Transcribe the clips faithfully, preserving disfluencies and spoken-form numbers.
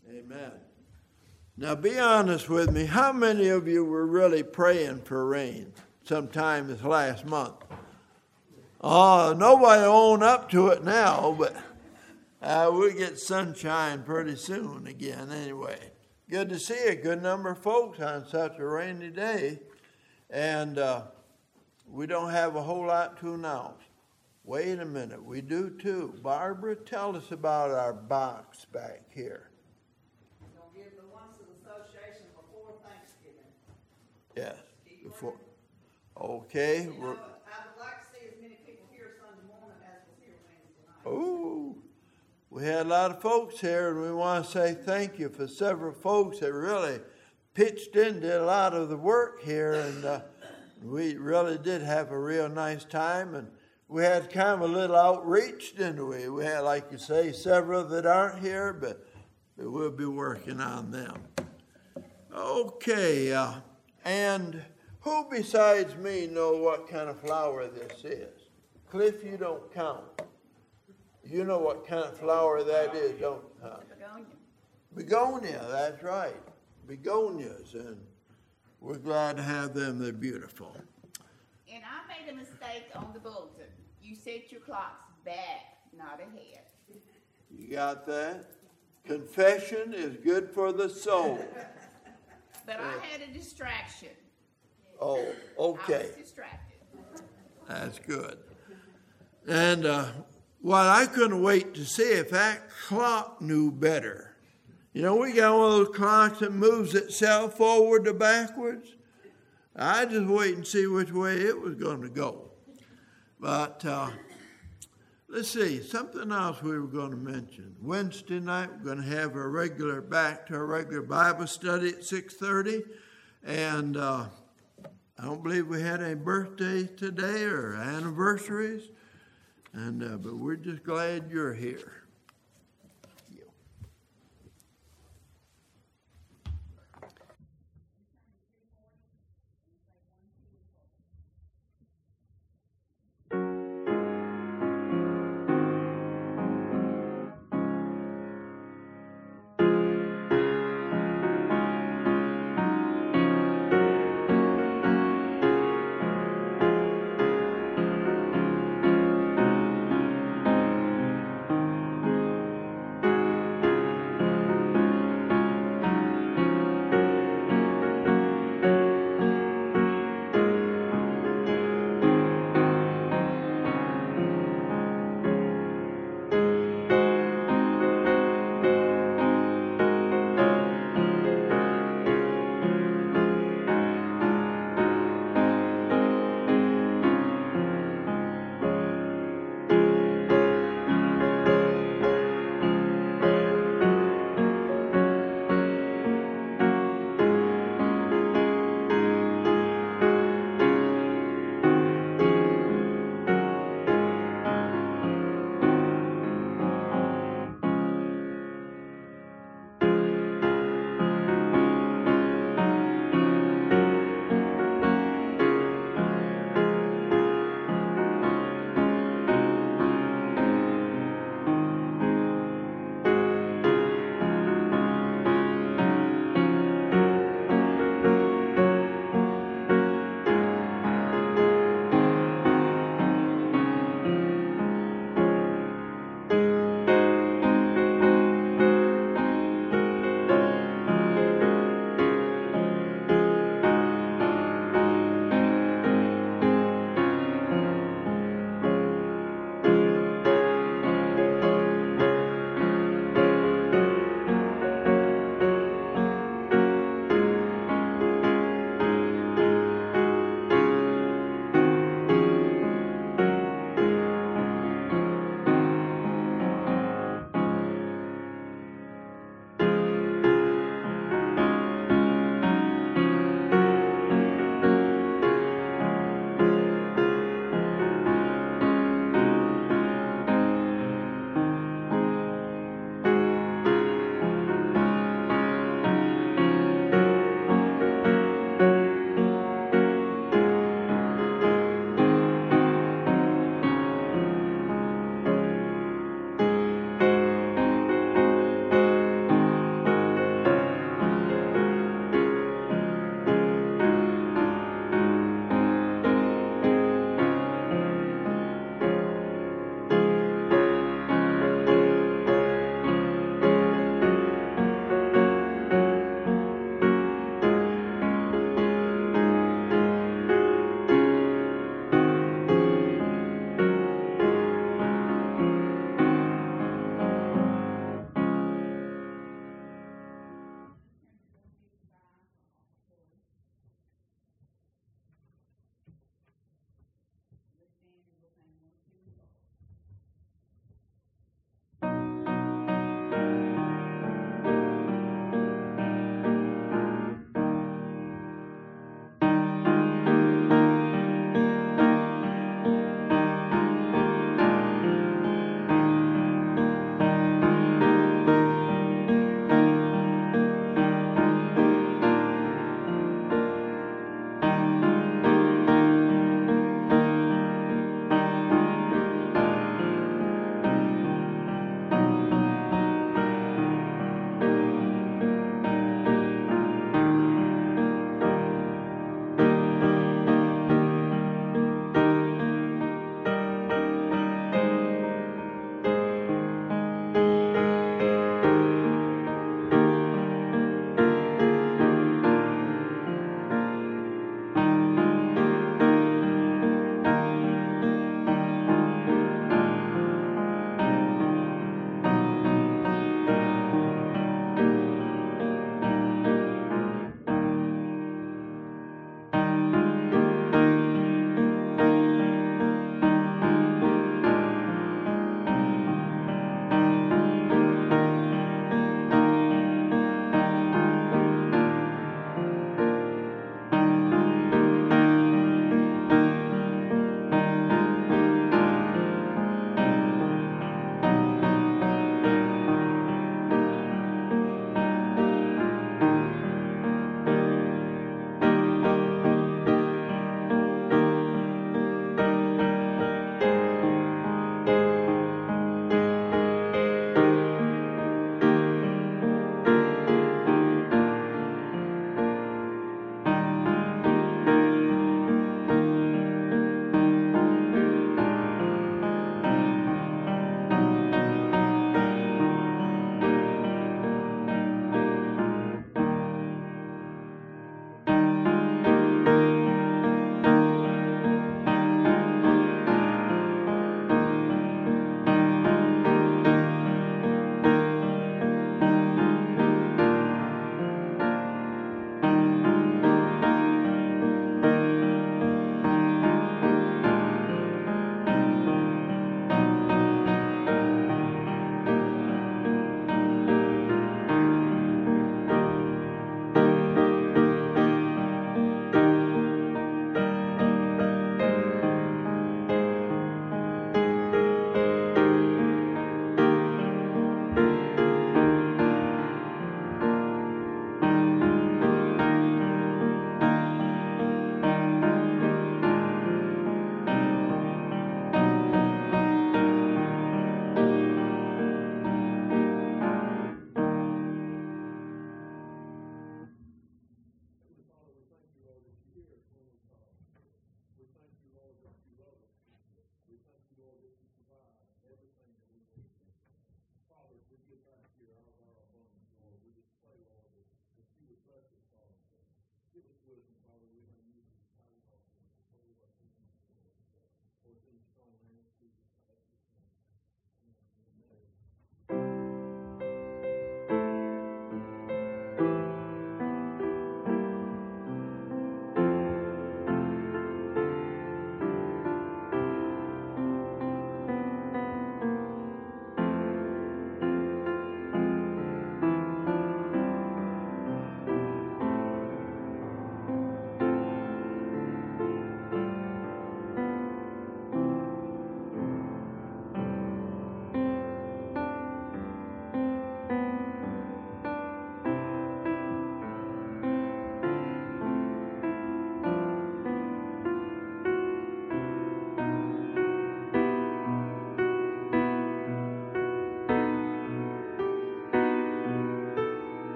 Amen. Now be honest with me. How many of you were really praying for rain sometime this last month? Oh, nobody own up to it now, but uh, we'll get sunshine pretty soon again anyway. Good to see a good number of folks on such a rainy day. And uh, we don't have a whole lot to announce. Wait a minute, we do too. Barbara, tell us about our box back here. We'll give the ones to the association before Thanksgiving. Yes, before. Okay. You know, We're, I would like to see as many people here Sunday morning as was here Wednesday night. oh, we had a lot of folks here, and we want to say thank you for several folks that really pitched in, did a lot of the work here, and uh, we really did have a real nice time. And we had kind of a little outreach, didn't we? We had, like you say, several that aren't here, but, but we'll be working on them. Okay, uh, and who besides me know what kind of flower this is? Cliff, you don't count. You know what kind of flower that is, don't you? Huh? Begonia. Begonia, that's right. Begonias, and we're glad to have them. They're beautiful. And I made a mistake on the bulletin. You set your clocks back, not ahead. You got that? Confession is good for the soul. But I had a distraction. Oh, I okay. was distracted. That's good. And uh, well, I couldn't wait to see if that clock knew better. You know, we got one of those clocks that moves itself forward to backwards. I just wait and see which way it was going to go. But uh, let's see, something else we were going to mention. Wednesday night, we're going to have a regular, back to a regular Bible study at six thirty. And uh, I don't believe we had any birthdays today or anniversaries. And uh, but we're just glad you're here.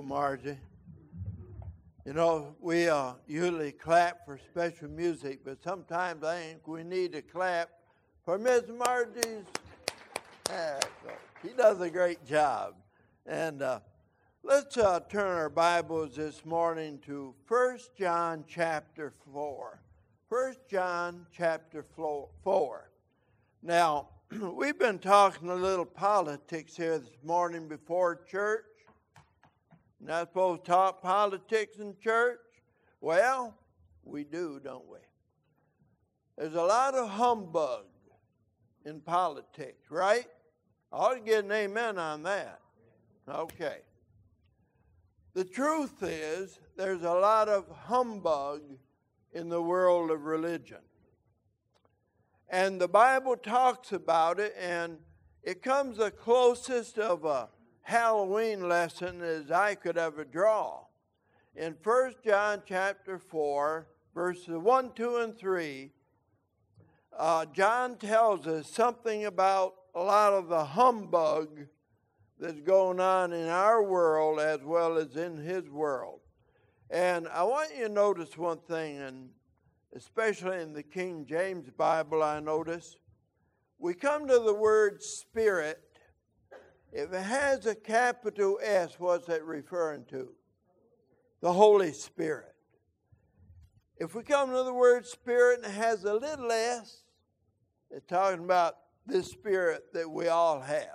beautiful, Margie. You know, we uh, usually clap for special music, but sometimes I think we need to clap for Miss Margie's. Uh, she does a great job. And uh, let's uh, turn our Bibles this morning to First John chapter four. First John chapter four. Now, we've been talking a little politics here this morning before church. Not supposed to talk politics in church? Well, we do, don't we? There's a lot of humbug in politics, right? I ought to get an amen on that. Okay. The truth is, there's a lot of humbug in the world of religion. And the Bible talks about it, and it comes the closest of a Halloween lesson as I could ever draw. In First John chapter four, verses one, two, and three, uh, John tells us something about a lot of the humbug that's going on in our world as well as in his world. And I want you to notice one thing, and especially in the King James Bible I notice, we come to the word spirit. If it has a capital S, what's it referring to? The Holy Spirit. If we come to the word spirit and it has a little s, it's talking about this spirit that we all have.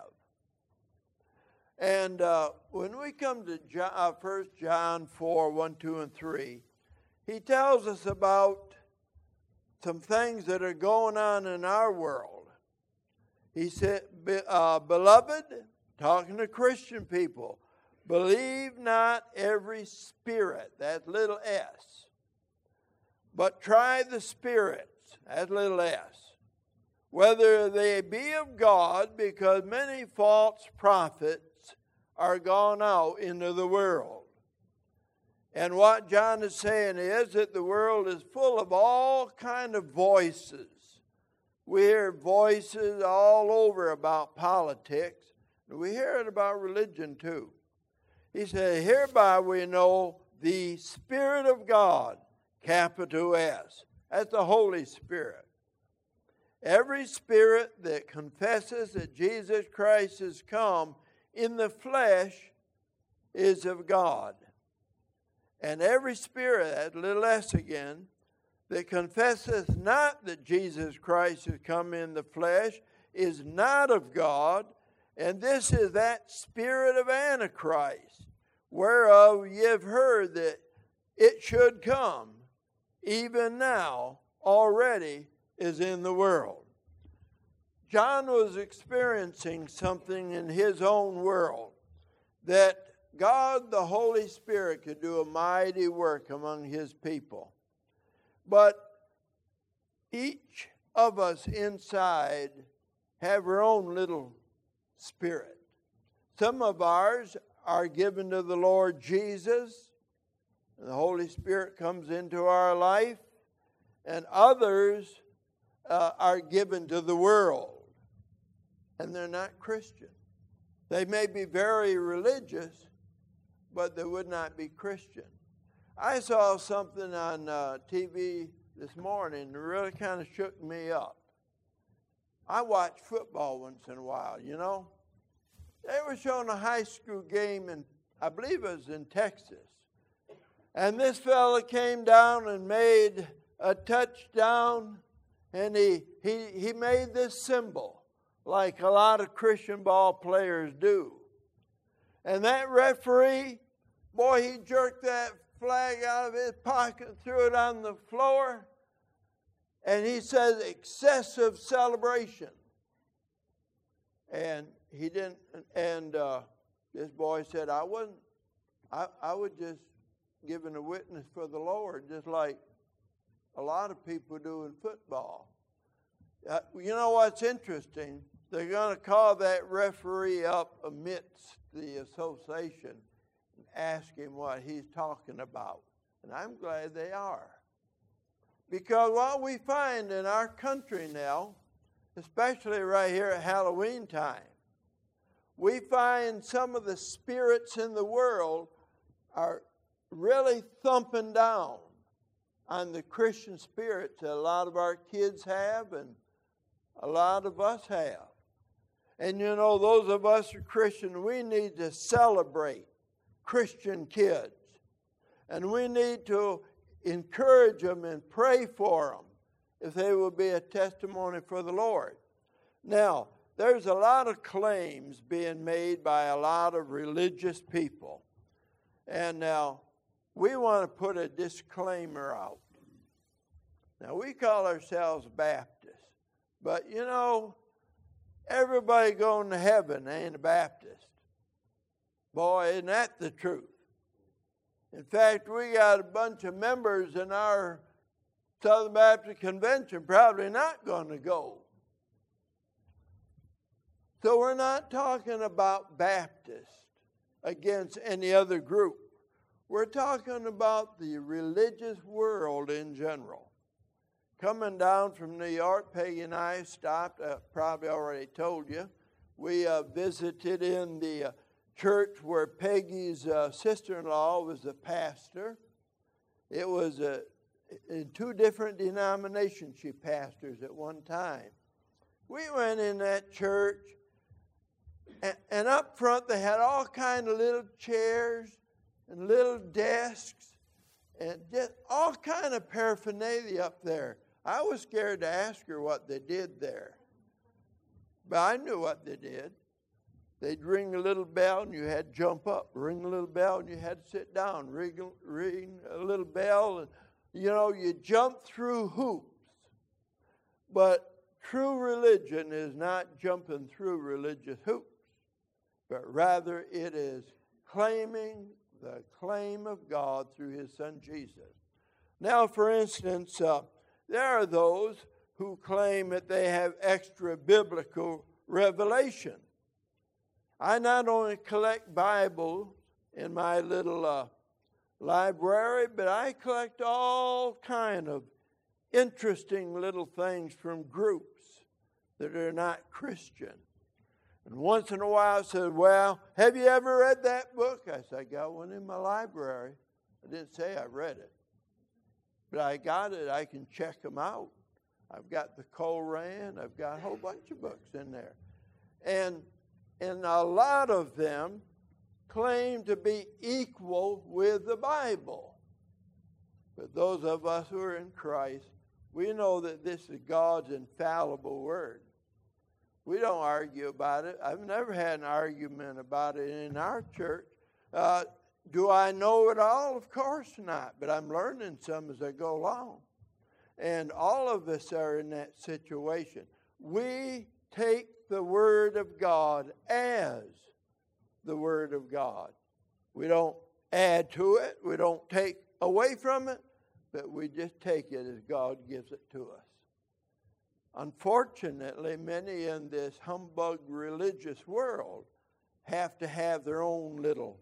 And uh, when we come to John, uh, First John four, one, two, and three, he tells us about some things that are going on in our world. He said, uh, beloved, talking to Christian people, believe not every spirit, that's little s, but try the spirits, that's little s, whether they be of God, because many false prophets are gone out into the world. And what John is saying is that the world is full of all kind of voices. We hear voices all over about politics. We hear it about religion too. He said, hereby we know the Spirit of God, capital S. That's the Holy Spirit. Every spirit that confesses that Jesus Christ has come in the flesh is of God. And every spirit, that little s again, that confesseth not that Jesus Christ has come in the flesh is not of God. And this is that spirit of Antichrist, whereof ye have heard that it should come, even now already is in the world. John was experiencing something in his own world, that God, the Holy Spirit, could do a mighty work among his people. But each of us inside have our own little spirit. Some of ours are given to the Lord Jesus, and the Holy Spirit comes into our life, and others uh, are given to the world, and they're not Christian. They may be very religious, but they would not be Christian. I saw something on uh, T V this morning that really kind of shook me up. I watch football once in a while, you know. They were showing a high school game, in, I believe it was in Texas. And this fella came down and made a touchdown, and he, he, he made this symbol, like a lot of Christian ball players do. And that referee, boy, he jerked that flag out of his pocket and threw it on the floor. And he says, excessive celebration. And he didn't, and uh, this boy said, I wasn't, I, I was just giving a witness for the Lord, just like a lot of people do in football. Uh, you know what's interesting? They're going to call that referee up amidst the association and ask him what he's talking about. And I'm glad they are. Because what we find in our country now, especially right here at Halloween time, we find some of the spirits in the world are really thumping down on the Christian spirit that a lot of our kids have and a lot of us have. And you know, those of us who are Christian, we need to celebrate Christian kids. And we need to encourage them and pray for them if they will be a testimony for the Lord. Now, there's a lot of claims being made by a lot of religious people. And now, we want to put a disclaimer out. Now, we call ourselves Baptists. But, you know, everybody going to heaven ain't a Baptist. Boy, isn't that the truth? In fact, we got a bunch of members in our Southern Baptist Convention probably not going to go. So we're not talking about Baptists against any other group. We're talking about the religious world in general. Coming down from New York, Peggy and I stopped, uh, probably already told you, we uh, visited in the uh, church where Peggy's uh, sister-in-law was the pastor. It was uh, in two different denominations she pastors at one time. We went in that church, and, and up front they had all kind of little chairs and little desks and just all kind of paraphernalia up there. I was scared to ask her what they did there, but I knew what they did. They'd ring a little bell and you had to jump up. Ring a little bell and you had to sit down. Ring, ring a little bell and, you know, you jump through hoops. But true religion is not jumping through religious hoops, but rather it is claiming the claim of God through His Son Jesus. Now, for instance, uh, there are those who claim that they have extra biblical revelation. I not only collect Bibles in my little uh, library, but I collect all kind of interesting little things from groups that are not Christian. And once in a while I said, well, have you ever read that book? I said, I got one in my library. I didn't say I read it, but I got it. I can check them out. I've got the Koran. I've got a whole bunch of books in there. And And a lot of them claim to be equal with the Bible. But those of us who are in Christ, we know that this is God's infallible word. We don't argue about it. I've never had an argument about it in our church. Uh, do I know it all? Of course not. But I'm learning some as I go along. And all of us are in that situation. We take the Word of God as the Word of God. We don't add to it. We don't take away from it. But we just take it as God gives it to us. Unfortunately, many in this humbug religious world have to have their own little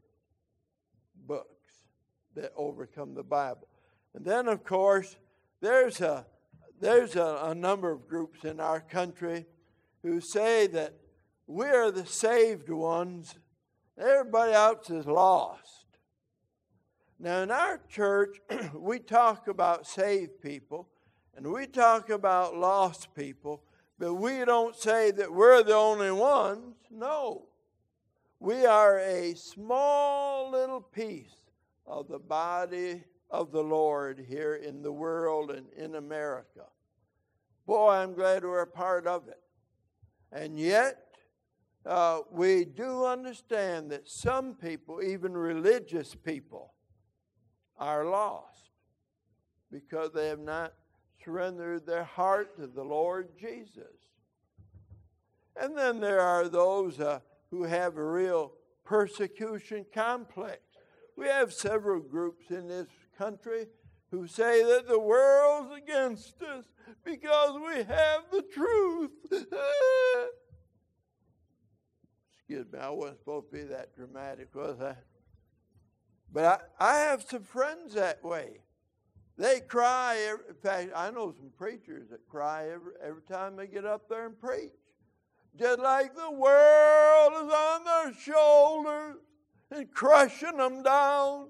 books that overcome the Bible. And then, of course, there's a, there's a, a number of groups in our country who say that we're the saved ones, everybody else is lost. Now, in our church, we talk about saved people, and we talk about lost people, but we don't say that we're the only ones. No. We are a small little piece of the body of the Lord here in the world and in America. Boy, I'm glad we're a part of it. And yet, uh, we do understand that some people, even religious people, are lost because they have not surrendered their heart to the Lord Jesus. And then there are those uh, who have a real persecution complex. We have several groups in this country who say that the world's against us because we have the truth. Excuse me, I wasn't supposed to be that dramatic, was I? But I, I have some friends that way. They cry. Every, in fact, I know some preachers that cry every, every time they get up there and preach. Just like the world is on their shoulders and crushing them down.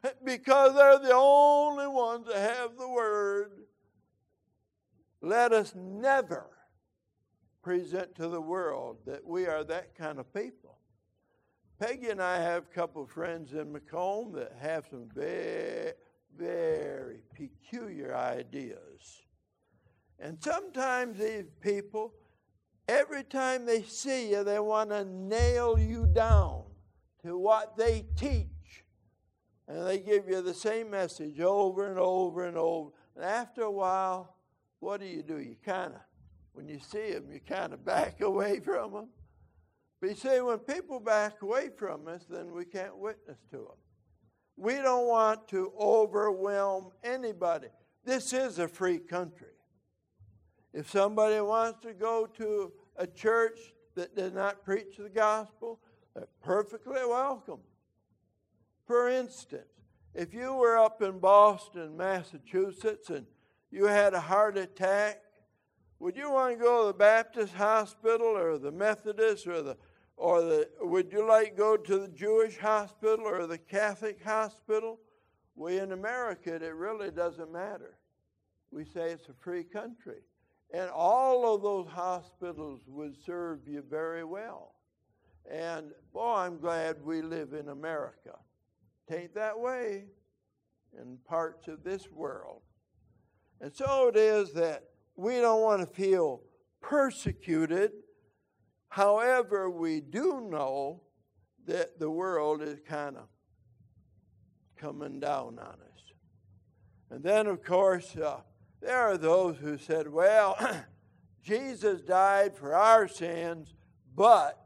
because they're the only ones that have the Word. Let us never present to the world that we are that kind of people. Peggy and I have a couple of friends in Macomb that have some very, very peculiar ideas. And sometimes these people, every time they see you, they want to nail you down to what they teach. And they give you the same message over and over and over. And after a while, what do you do? You kind of, when you see them, you kind of back away from them. But you see, when people back away from us, then we can't witness to them. We don't want to overwhelm anybody. This is a free country. If somebody wants to go to a church that does not preach the gospel, they're perfectly welcome. For instance, if you were up in Boston, Massachusetts, and you had a heart attack, would you want to go to the Baptist hospital or the Methodist or the or the would you like to go to the Jewish hospital or the Catholic hospital? Well, in America, it really doesn't matter. We say it's a free country. And all of those hospitals would serve you very well. And boy, I'm glad we live in America. It ain't that way in parts of this world. And so it is that we don't want to feel persecuted. However, we do know that the world is kind of coming down on us. And then, of course, uh, there are those who said, well, Jesus died for our sins, but,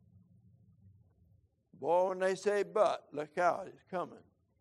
boy, when they say but, look out, it's coming.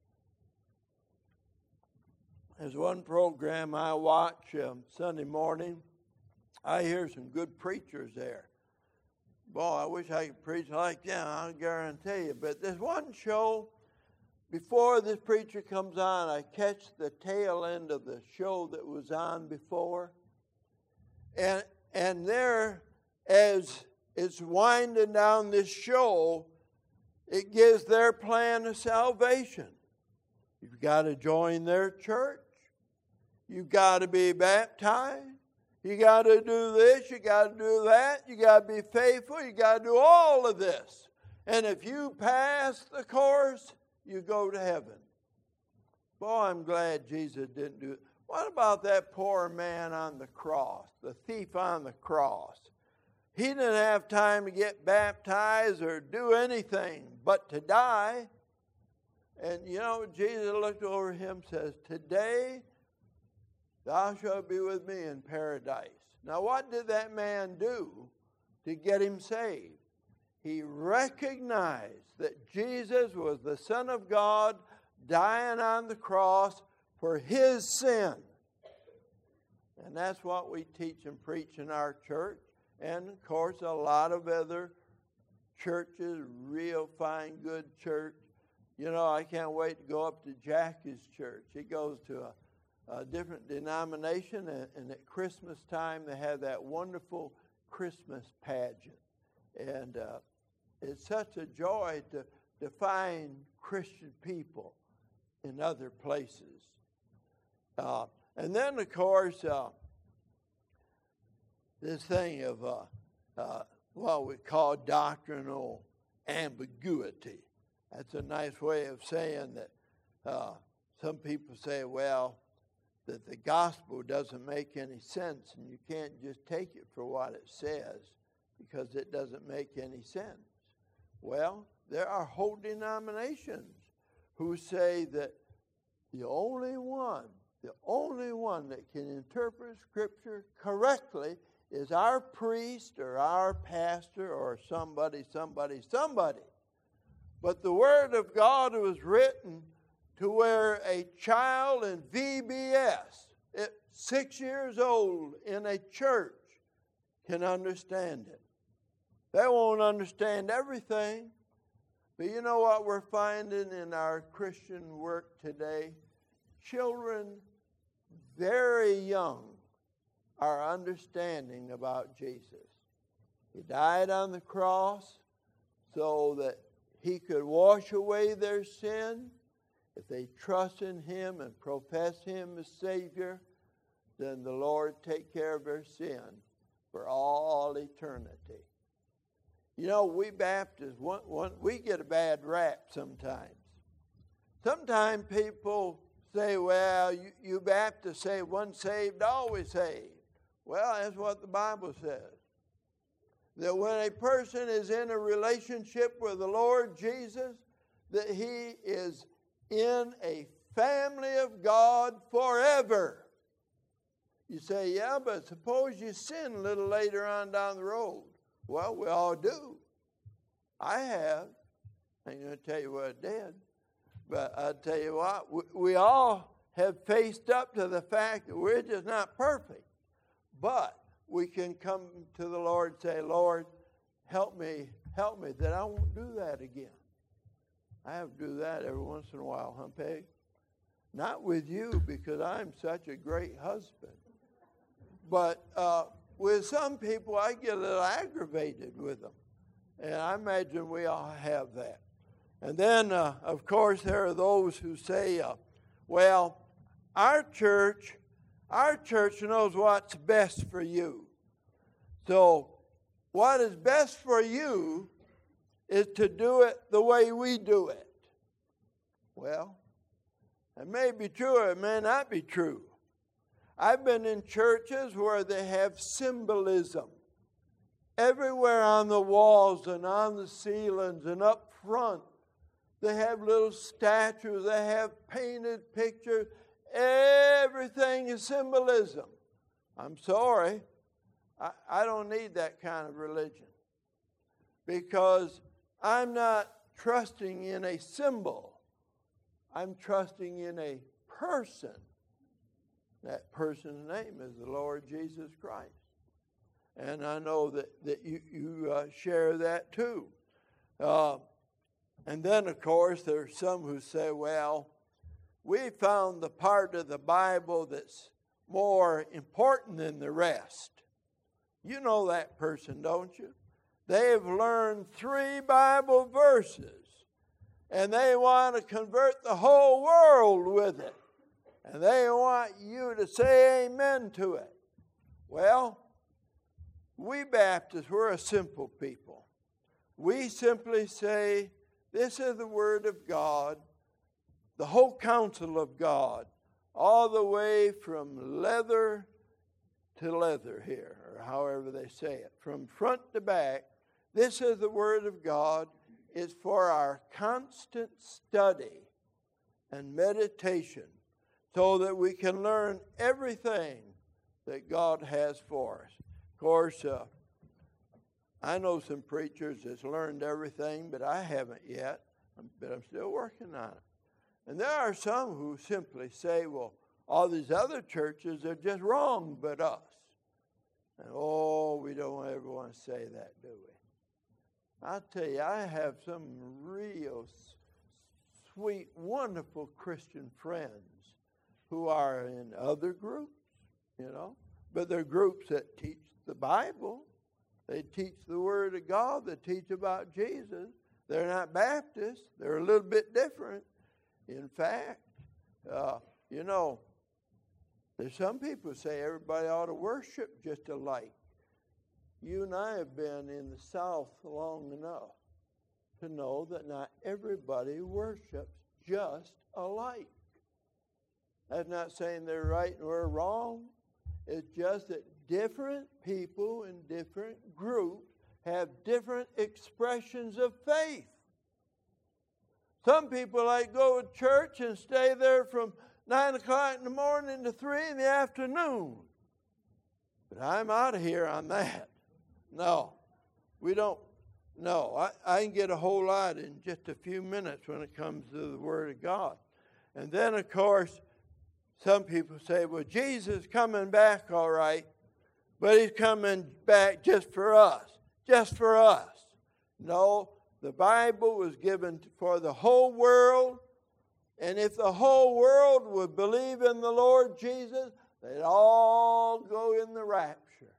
There's one program I watch um, Sunday morning. I hear some good preachers there. Boy, I wish I could preach like that, I guarantee you. But there's one show, before this preacher comes on, I catch the tail end of the show that was on before. And, and there, as it's winding down this show, it gives their plan of salvation. You've got to join their church. You've got to be baptized. You got to do this. You got to do that. You got to be faithful. You got to do all of this. And if you pass the course, you go to heaven. Boy, I'm glad Jesus didn't do it. What about that poor man on the cross, the thief on the cross? He didn't have time to get baptized or do anything but to die. And, you know, Jesus looked over him and says, today thou shalt be with me in paradise. Now, what did that man do to get him saved? He recognized that Jesus was the Son of God dying on the cross for his sin. And that's what we teach and preach in our church. And, of course, a lot of other churches, real fine, good church. You know, I can't wait to go up to Jackie's church. He goes to a A different denomination, and, and at Christmas time they have that wonderful Christmas pageant. And uh, it's such a joy to, to find Christian people in other places. Uh, and then, of course, uh, this thing of uh, uh, what we call doctrinal ambiguity. That's a nice way of saying that uh, some people say, well, that the gospel doesn't make any sense, and you can't just take it for what it says because it doesn't make any sense. Well, there are whole denominations who say that the only one, the only one that can interpret Scripture correctly is our priest or our pastor or somebody, somebody, somebody. But the Word of God was written to where a child in V B S at six years old in a church can understand it. They won't understand everything, but you know what we're finding in our Christian work today? Children very young are understanding about Jesus. He died on the cross so that he could wash away their sin. if they trust in Him and profess Him as Savior, then the Lord take care of their sin for all eternity. You know, we Baptists, one, one, we get a bad rap sometimes. Sometimes people say, well, you, you Baptists say once saved, always saved. Well, that's what the Bible says. That when a person is in a relationship with the Lord Jesus, that he is in a family of God forever. You say, yeah, but suppose you sin a little later on down the road. Well, we all do. I have. I ain't going to tell you what I did. But I'll tell you what, we, we all have faced up to the fact that we're just not perfect. But we can come to the Lord and say, Lord, help me, help me that I won't do that again. I have to do that every once in a while, huh, Peg? Not with you, because I'm such a great husband. But uh, with some people, I get a little aggravated with them. And I imagine we all have that. And then, uh, of course, there are those who say, uh, well, our church, our church knows what's best for you. So what is best for you is to do it the way we do it. Well, it may be true or it may not be true. I've been in churches where they have symbolism everywhere on the walls and on the ceilings and up front. They have little statues. They have painted pictures. Everything is symbolism. I'm sorry. I, I don't need that kind of religion. Because I'm not trusting in a symbol. I'm trusting in a person. That person's name is the Lord Jesus Christ. And I know that, that you, you uh, share that too. Uh, and then, of course, there are some who say, well, we found the part of the Bible that's more important than the rest. You know that person, don't you? They've learned three Bible verses, and they want to convert the whole world with it. And they want you to say amen to it. Well, we Baptists, we're a simple people. We simply say, this is the Word of God, the whole counsel of God, all the way from leather to leather here, or however they say it, from front to back. This is the Word of God. It's for our constant study and meditation so that we can learn everything that God has for us. Of course, uh, I know some preachers that's learned everything, but I haven't yet. But I'm still working on it. And there are some who simply say, well, all these other churches are just wrong but us. And oh, we don't ever want to say that, do we? I'll tell you, I have some real sweet, wonderful Christian friends who are in other groups, you know. But they're groups that teach the Bible. They teach the Word of God. They teach about Jesus. They're not Baptists. They're a little bit different. In fact, uh, you know, there's some people who say everybody ought to worship just alike. You and I have been in the South long enough to know that not everybody worships just alike. That's not saying they're right and we're wrong. It's just that different people in different groups have different expressions of faith. Some people like go to church and stay there from nine o'clock in the morning to three in the afternoon. But I'm out of here on that. No, we don't. No, I, I can get a whole lot in just a few minutes when it comes to the Word of God. And then, of course, some people say, well, Jesus is coming back all right, but He's coming back just for us, just for us. No, the Bible was given for the whole world, and if the whole world would believe in the Lord Jesus, they'd all go in the rapture.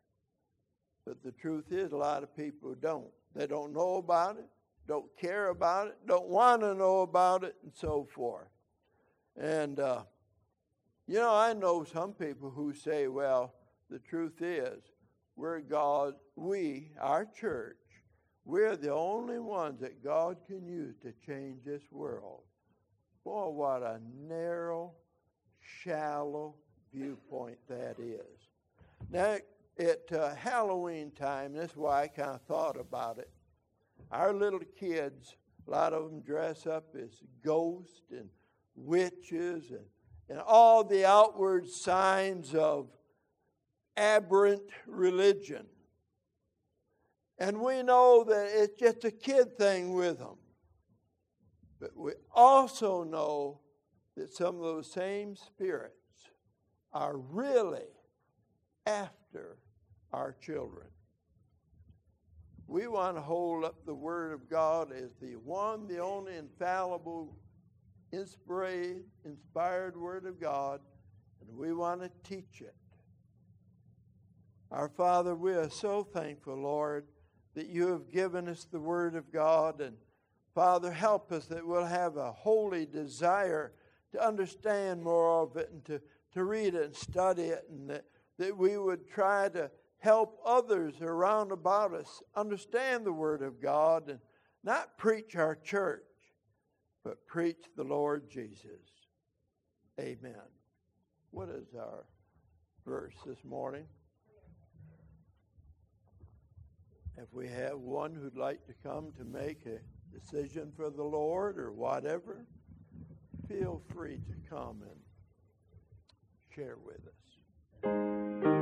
But the truth is, a lot of people don't. They don't know about it, don't care about it, don't want to know about it, and so forth. And, uh, you know, I know some people who say, well, the truth is, we're God, we, our church, we're the only ones that God can use to change this world. Boy, what a narrow, shallow viewpoint that is. Now, at uh, Halloween time, that's why I kind of thought about it. Our little kids, a lot of them dress up as ghosts and witches and, and all the outward signs of aberrant religion. And we know that it's just a kid thing with them. But we also know that some of those same spirits are really after our children. We want to hold up the Word of God as the one, the only infallible, inspired, inspired Word of God, and we want to teach it. Our Father, we are so thankful, Lord, that you have given us the Word of God, and Father, help us that we'll have a holy desire to understand more of it and to, to read it and study it, and that, that we would try to help others around about us understand the Word of God and not preach our church, but preach the Lord Jesus. Amen. What is our verse this morning? If we have one who'd like to come to make a decision for the Lord or whatever, feel free to come and share with us.